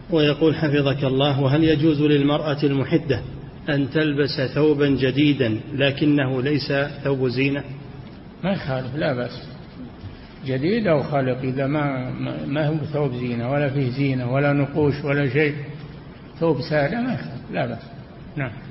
ويقول حفظك الله: وهل يجوز للمرأة المحدة أن تلبس ثوبا جديدا لكنه ليس ثوب زينة؟ ما يخالف، لا بأس، جديد أو خالق، إذا ما هو ثوب زينة ولا فيه زينة ولا نقوش ولا شيء، ثوب سادة ما يخالف، لا بأس. نعم.